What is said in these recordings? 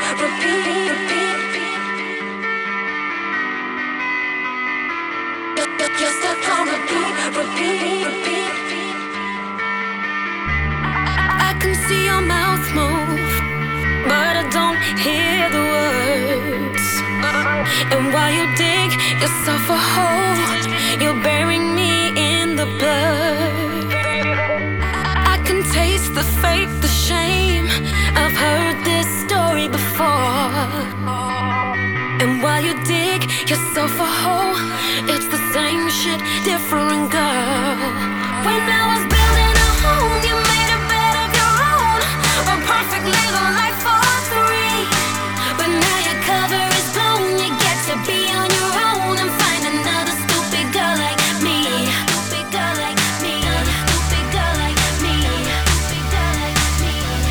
I can see your mouth move, but I don't hear the words. And while you dig yourself a hole, you're burying me in the blood. I can taste the fate, the shame. I've heard this story before. And while you dig yourself a hole, it's the same shit, different girl. When I was building a home, you made a bed of your own, a perfect little life for three. But now your cover is blown, you get to be on your own and find another stupid girl like me. Stupid girl like me. Stupid girl like me. Stupid girl like me.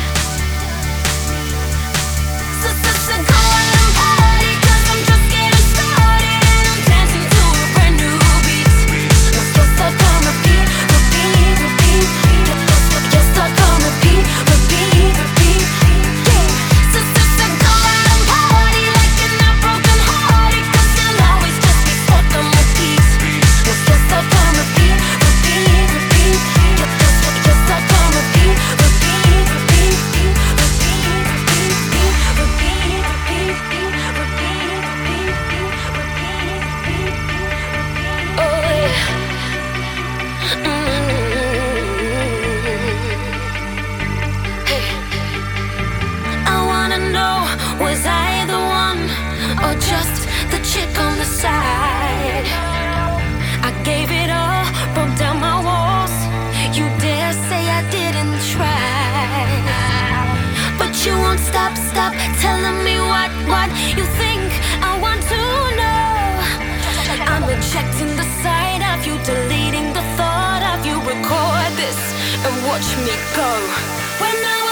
So go out and party, 'cause I'm just getting started and I'm dancing to a brand new beat. You're stuck on repeat, repeat, repeat. You're stuck on repeat, repeat, repeat. So go out and party like you're not broken hearted, 'cause you'll always just be stuck on repeat. You're stuck on repeat, repeat, repeat. You're stuck on repeat, repeat, repeat, repeat, repeat, repeat. Oh yeah. Hey. I wanna know, was I the one or just the chick on the side? I gave it all, broke down my walls. You dare say I didn't try? But you won't stop telling me what you think I want to know. I'm rejecting the sight of you, deleting the thought of you. Record this and watch me go. When I